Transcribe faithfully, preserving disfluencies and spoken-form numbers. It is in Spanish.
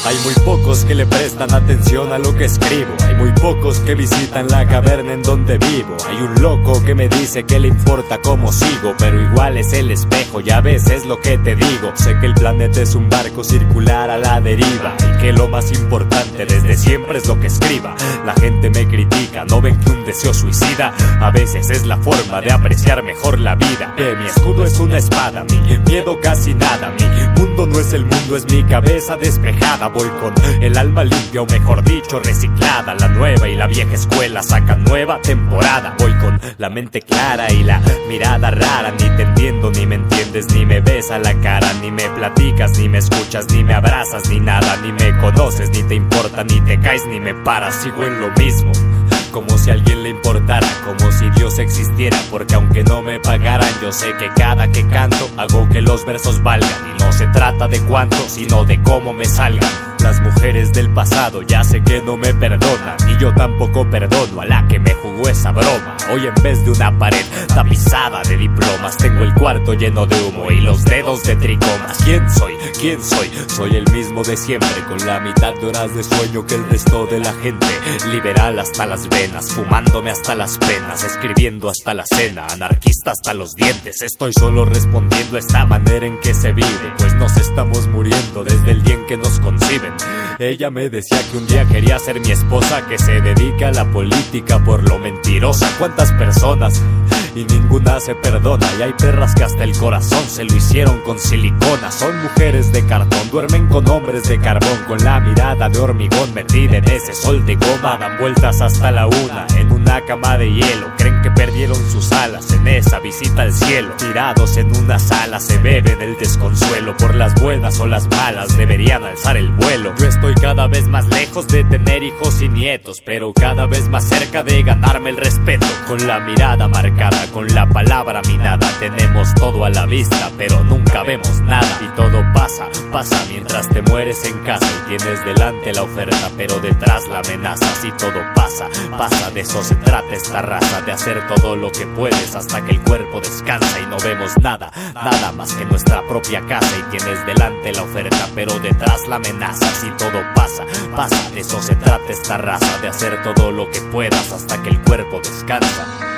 Hay muy pocos que le prestan atención a lo que escribo. Hay muy pocos que visitan la caverna en donde vivo. Hay un loco que me dice que le importa cómo sigo, pero igual es el espejo y a veces lo que te digo. Sé que el planeta es un barco circular a la deriva y que lo más importante desde siempre es lo que escriba. La gente me critica, no ven que un deseo suicida a veces es la forma de apreciar mejor la vida. Que mi escudo es una espada, mi miedo casi nada. Mi mundo no es el mundo, es mi cabeza despejada. Voy con el alma limpia, o mejor dicho reciclada. La nueva y la vieja escuela sacan nueva temporada. Voy con la mente clara y la mirada rara. Ni te entiendo, ni me entiendes, ni me ves a la cara. Ni me platicas, ni me escuchas, ni me abrazas, ni nada. Ni me conoces, ni te importa, ni te caes, ni me paras. Sigo en lo mismo, como si a alguien le importara, como si Dios existiera, porque aunque no me pagaran, yo sé que cada que canto hago que los versos valgan. Y no se trata de cuánto, sino de cómo me salgan. Las mujeres del pasado ya sé que no me perdonan, y yo tampoco perdono a la que me jugó esa broma. Hoy en vez de una pared tapizada de diplomas, tengo el cuarto lleno de humo y los dedos de tricomas. ¿Quién soy? ¿Quién soy? Soy el mismo de siempre, con la mitad de horas de sueño que el resto de la gente. Liberal hasta las venas, fumándome hasta las penas, escribiendo hasta la cena, anarquista hasta los dientes. Estoy solo respondiendo a esta manera en que se vive, pues nos estamos muriendo desde el día en que nos conciben. Ella me decía que un día quería ser mi esposa, que se dedica a la política por lo mentirosa. ¿Cuántas personas? Y ninguna se perdona. Y hay perras que hasta el corazón se lo hicieron con silicona. Son mujeres de cartón, duermen con hombres de carbón, con la mirada de hormigón metida en ese sol de goma. Dan vueltas hasta la una en una cama de hielo. Creen que perdieron sus alas en esa visita al cielo. Tirados en una sala se beben el desconsuelo. Por las buenas o las malas deberían alzar el vuelo. Yo estoy cada vez más lejos de tener hijos y nietos, pero cada vez más cerca de ganarme el respeto. Con la mirada marcada, con la palabra minada, tenemos todo a la vista, pero nunca vemos nada. Y todo pasa, pasa mientras te mueres en casa y tienes delante la oferta, pero detrás la amenaza. Si todo pasa, pasa, de eso se trata esta raza, de hacer todo lo que puedes hasta que el cuerpo descansa y no vemos nada, nada más que nuestra propia casa. Y tienes delante la oferta, pero detrás la amenaza. Si todo pasa, pasa, de eso se trata esta raza, de hacer todo lo que puedas hasta que el cuerpo descansa.